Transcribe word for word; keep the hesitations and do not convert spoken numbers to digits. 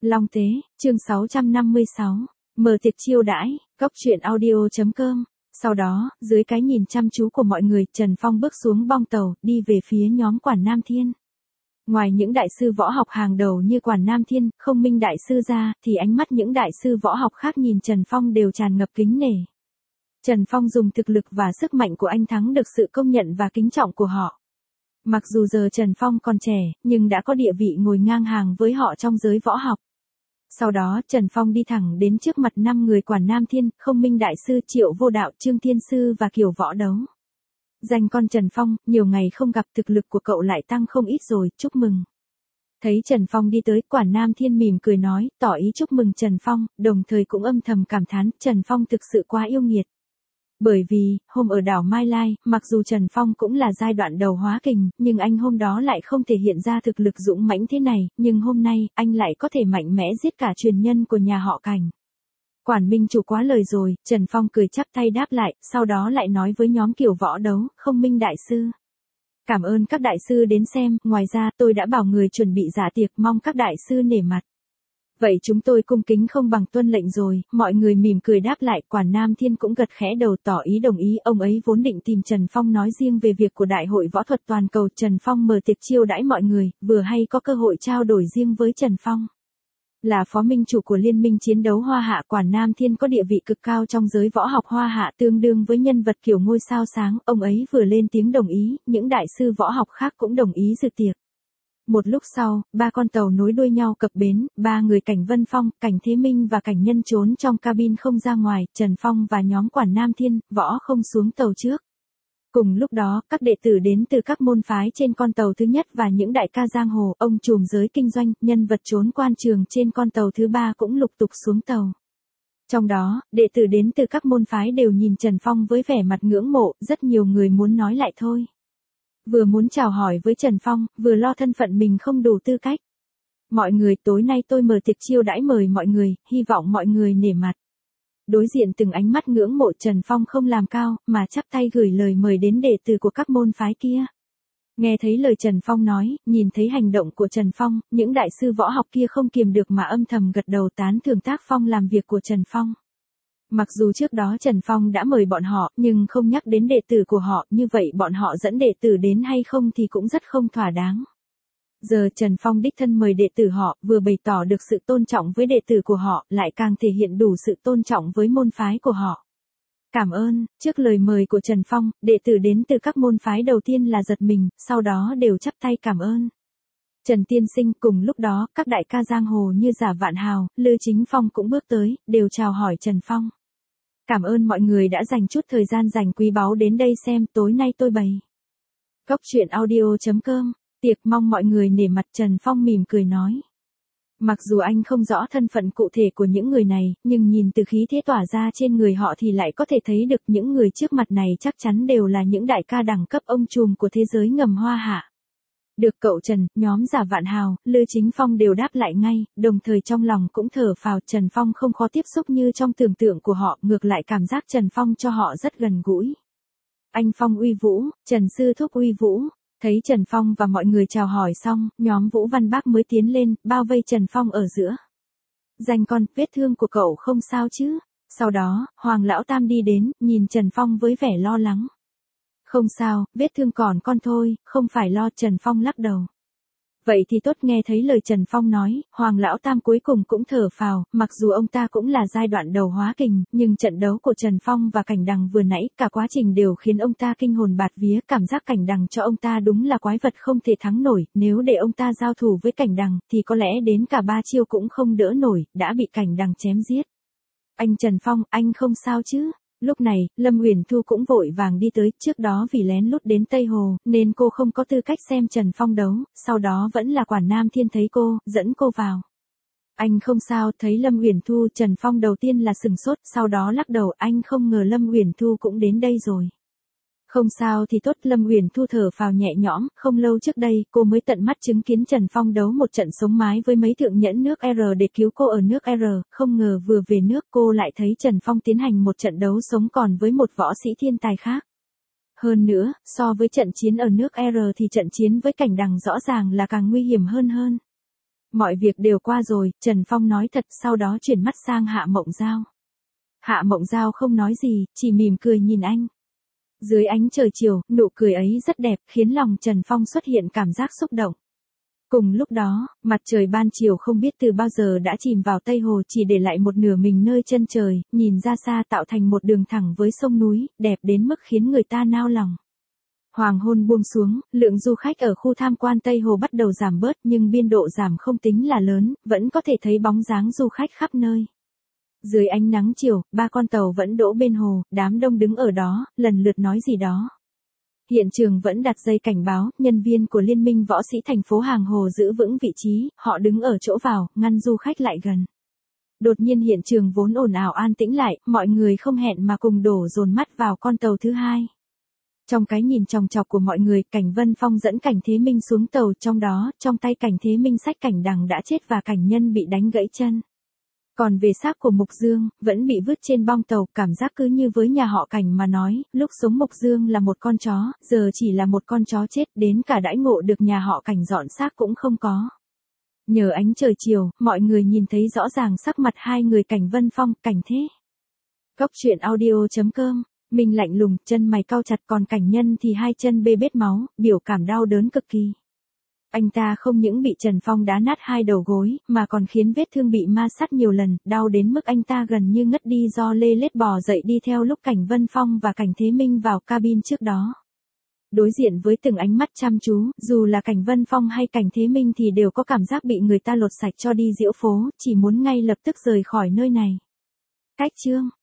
Long Tế, chương sáu trăm năm mươi sáu, mở tiệc chiêu đãi, góc truyện audio.com. Sau đó, dưới cái nhìn chăm chú của mọi người, Trần Phong bước xuống bong tàu, đi về phía nhóm Quản Nam Thiên. Ngoài những đại sư võ học hàng đầu như Quản Nam Thiên, Không Minh đại sư ra, thì ánh mắt những đại sư võ học khác nhìn Trần Phong đều tràn ngập kính nể. Trần Phong dùng thực lực và sức mạnh của anh thắng được sự công nhận và kính trọng của họ. Mặc dù giờ Trần Phong còn trẻ, nhưng đã có địa vị ngồi ngang hàng với họ trong giới võ học. Sau đó, Trần Phong đi thẳng đến trước mặt năm người Quản Nam Thiên, Không Minh đại sư, Triệu Vô Đạo, Trương Thiên Sư và Kiều Võ Đấu. Danh con Trần Phong, nhiều ngày không gặp, thực lực của cậu lại tăng không ít rồi, chúc mừng. Thấy Trần Phong đi tới, Quản Nam Thiên mỉm cười nói, tỏ ý chúc mừng Trần Phong, đồng thời cũng âm thầm cảm thán, Trần Phong thực sự quá yêu nghiệt. Bởi vì, hôm ở đảo Mai Lai, mặc dù Trần Phong cũng là giai đoạn đầu hóa kình, nhưng anh hôm đó lại không thể hiện ra thực lực dũng mãnh thế này, nhưng hôm nay, anh lại có thể mạnh mẽ giết cả truyền nhân của nhà họ Cảnh. Quản minh chủ quá lời rồi, Trần Phong cười chắp tay đáp lại, sau đó lại nói với nhóm Kiều Võ Đấu, Không Minh đại sư. Cảm ơn các đại sư đến xem, ngoài ra tôi đã bảo người chuẩn bị dạ tiệc, mong các đại sư nể mặt. Vậy chúng tôi cung kính không bằng tuân lệnh rồi, mọi người mỉm cười đáp lại, Quản Nam Thiên cũng gật khẽ đầu tỏ ý đồng ý, ông ấy vốn định tìm Trần Phong nói riêng về việc của Đại hội Võ thuật Toàn cầu, Trần Phong mở tiệc chiêu đãi mọi người, vừa hay có cơ hội trao đổi riêng với Trần Phong. Là phó minh chủ của Liên minh chiến đấu Hoa Hạ, Quản Nam Thiên có địa vị cực cao trong giới võ học Hoa Hạ, tương đương với nhân vật kiểu ngôi sao sáng, ông ấy vừa lên tiếng đồng ý, những đại sư võ học khác cũng đồng ý dự tiệc. Một lúc sau, ba con tàu nối đuôi nhau cập bến, ba người Cảnh Vân Phong, Cảnh Thế Minh và Cảnh Nhân trốn trong cabin không ra ngoài, Trần Phong và nhóm Quản Nam Thiên, Võ không xuống tàu trước. Cùng lúc đó, các đệ tử đến từ các môn phái trên con tàu thứ nhất và những đại ca giang hồ, ông trùm giới kinh doanh, nhân vật trốn quan trường trên con tàu thứ ba cũng lục tục xuống tàu. Trong đó, đệ tử đến từ các môn phái đều nhìn Trần Phong với vẻ mặt ngưỡng mộ, rất nhiều người muốn nói lại thôi. Vừa muốn chào hỏi với Trần Phong, vừa lo thân phận mình không đủ tư cách. Mọi người, tối nay tôi mở tiệc chiêu đãi mời mọi người, hy vọng mọi người nể mặt. Đối diện từng ánh mắt ngưỡng mộ, Trần Phong không làm cao, mà chắp tay gửi lời mời đến đệ tử của các môn phái kia. Nghe thấy lời Trần Phong nói, nhìn thấy hành động của Trần Phong, những đại sư võ học kia không kiềm được mà âm thầm gật đầu tán thưởng tác phong làm việc của Trần Phong. Mặc dù trước đó Trần Phong đã mời bọn họ, nhưng không nhắc đến đệ tử của họ, như vậy bọn họ dẫn đệ tử đến hay không thì cũng rất không thỏa đáng. Giờ Trần Phong đích thân mời đệ tử họ, vừa bày tỏ được sự tôn trọng với đệ tử của họ, lại càng thể hiện đủ sự tôn trọng với môn phái của họ. Cảm ơn, trước lời mời của Trần Phong, đệ tử đến từ các môn phái đầu tiên là giật mình, sau đó đều chắp tay cảm ơn. Trần Tiên Sinh, cùng lúc đó, các đại ca giang hồ như Giả Vạn Hào, Lư Chính Phong cũng bước tới, đều chào hỏi Trần Phong. Cảm ơn mọi người đã dành chút thời gian dành quý báu đến đây xem, tối nay tôi bày. Góc truyện audio.com, tiệc mong mọi người nể mặt, Trần Phong mỉm cười nói. Mặc dù anh không rõ thân phận cụ thể của những người này, nhưng nhìn từ khí thế tỏa ra trên người họ thì lại có thể thấy được những người trước mặt này chắc chắn đều là những đại ca đẳng cấp ông trùm của thế giới ngầm Hoa Hạ. Được cậu Trần, nhóm Giả Vạn Hào, Lư Chính Phong đều đáp lại ngay, đồng thời trong lòng cũng thở phào, Trần Phong không khó tiếp xúc như trong tưởng tượng của họ, ngược lại cảm giác Trần Phong cho họ rất gần gũi. Anh Phong uy vũ, Trần Sư Thúc uy vũ. Thấy Trần Phong và mọi người chào hỏi xong, nhóm Vũ Văn Bác mới tiến lên, bao vây Trần Phong ở giữa. Danh con, vết thương của cậu không sao chứ? Sau đó, Hoàng Lão Tam đi đến, nhìn Trần Phong với vẻ lo lắng. Không sao, vết thương còn con thôi, không phải lo, Trần Phong lắc đầu. Vậy thì tốt, nghe thấy lời Trần Phong nói, Hoàng Lão Tam cuối cùng cũng thở phào, mặc dù ông ta cũng là giai đoạn đầu hóa kình, nhưng trận đấu của Trần Phong và Cảnh Đằng vừa nãy, cả quá trình đều khiến ông ta kinh hồn bạt vía, cảm giác Cảnh Đằng cho ông ta đúng là quái vật không thể thắng nổi, nếu để ông ta giao thủ với Cảnh Đằng, thì có lẽ đến cả ba chiêu cũng không đỡ nổi, đã bị Cảnh Đằng chém giết. Anh Trần Phong, anh không sao chứ? Lúc này, Lâm Uyển Thu cũng vội vàng đi tới, trước đó vì lén lút đến Tây Hồ, nên cô không có tư cách xem Trần Phong đấu, sau đó vẫn là Quản Nam Thiên thấy cô, dẫn cô vào. Anh không sao, thấy Lâm Uyển Thu, Trần Phong đầu tiên là sừng sốt, sau đó lắc đầu, anh không ngờ Lâm Uyển Thu cũng đến đây rồi. Không sao thì tốt, Lâm Uyển Thu thở phào nhẹ nhõm, không lâu trước đây, cô mới tận mắt chứng kiến Trần Phong đấu một trận sống mái với mấy thượng nhẫn nước R để cứu cô ở nước R, không ngờ vừa về nước cô lại thấy Trần Phong tiến hành một trận đấu sống còn với một võ sĩ thiên tài khác. Hơn nữa, so với trận chiến ở nước R thì trận chiến với Cảnh Đằng rõ ràng là càng nguy hiểm hơn hơn. Mọi việc đều qua rồi, Trần Phong nói thật, sau đó chuyển mắt sang Hạ Mộng Giao. Hạ Mộng Giao không nói gì, chỉ mỉm cười nhìn anh. Dưới ánh trời chiều, nụ cười ấy rất đẹp, khiến lòng Trần Phong xuất hiện cảm giác xúc động. Cùng lúc đó, mặt trời ban chiều không biết từ bao giờ đã chìm vào Tây Hồ, chỉ để lại một nửa mình nơi chân trời, nhìn ra xa tạo thành một đường thẳng với sông núi, đẹp đến mức khiến người ta nao lòng. Hoàng hôn buông xuống, lượng du khách ở khu tham quan Tây Hồ bắt đầu giảm bớt, nhưng biên độ giảm không tính là lớn, vẫn có thể thấy bóng dáng du khách khắp nơi. Dưới ánh nắng chiều, ba con tàu vẫn đỗ bên hồ, đám đông đứng ở đó, lần lượt nói gì đó. Hiện trường vẫn đặt dây cảnh báo, nhân viên của Liên minh võ sĩ thành phố Hàng Hồ giữ vững vị trí, họ đứng ở chỗ vào, ngăn du khách lại gần. Đột nhiên hiện trường vốn ồn ào an tĩnh lại, mọi người không hẹn mà cùng đổ dồn mắt vào con tàu thứ hai. Trong cái nhìn chòng chọc của mọi người, Cảnh Vân Phong dẫn Cảnh Thế Minh xuống tàu, trong đó, trong tay Cảnh Thế Minh xách Cảnh Đằng đã chết và Cảnh Nhân bị đánh gãy chân. Còn về xác của Mục Dương, vẫn bị vứt trên bong tàu, cảm giác cứ như với nhà họ Cảnh mà nói, lúc sống Mục Dương là một con chó, giờ chỉ là một con chó chết, đến cả đãi ngộ được nhà họ Cảnh dọn xác cũng không có. Nhờ ánh trời chiều, mọi người nhìn thấy rõ ràng sắc mặt hai người Cảnh Vân Phong, Cảnh Thế. Góc truyện audio chấm com, mình lạnh lùng, chân mày cau chặt, còn Cảnh Nhân thì hai chân bê bết máu, biểu cảm đau đớn cực kỳ. Anh ta không những bị Trần Phong đá nát hai đầu gối, mà còn khiến vết thương bị ma sát nhiều lần, đau đến mức anh ta gần như ngất đi do lê lết bò dậy đi theo lúc Cảnh Vân Phong và Cảnh Thế Minh vào cabin trước đó. Đối diện với từng ánh mắt chăm chú, dù là Cảnh Vân Phong hay Cảnh Thế Minh thì đều có cảm giác bị người ta lột sạch cho đi diễu phố, chỉ muốn ngay lập tức rời khỏi nơi này. Cách chương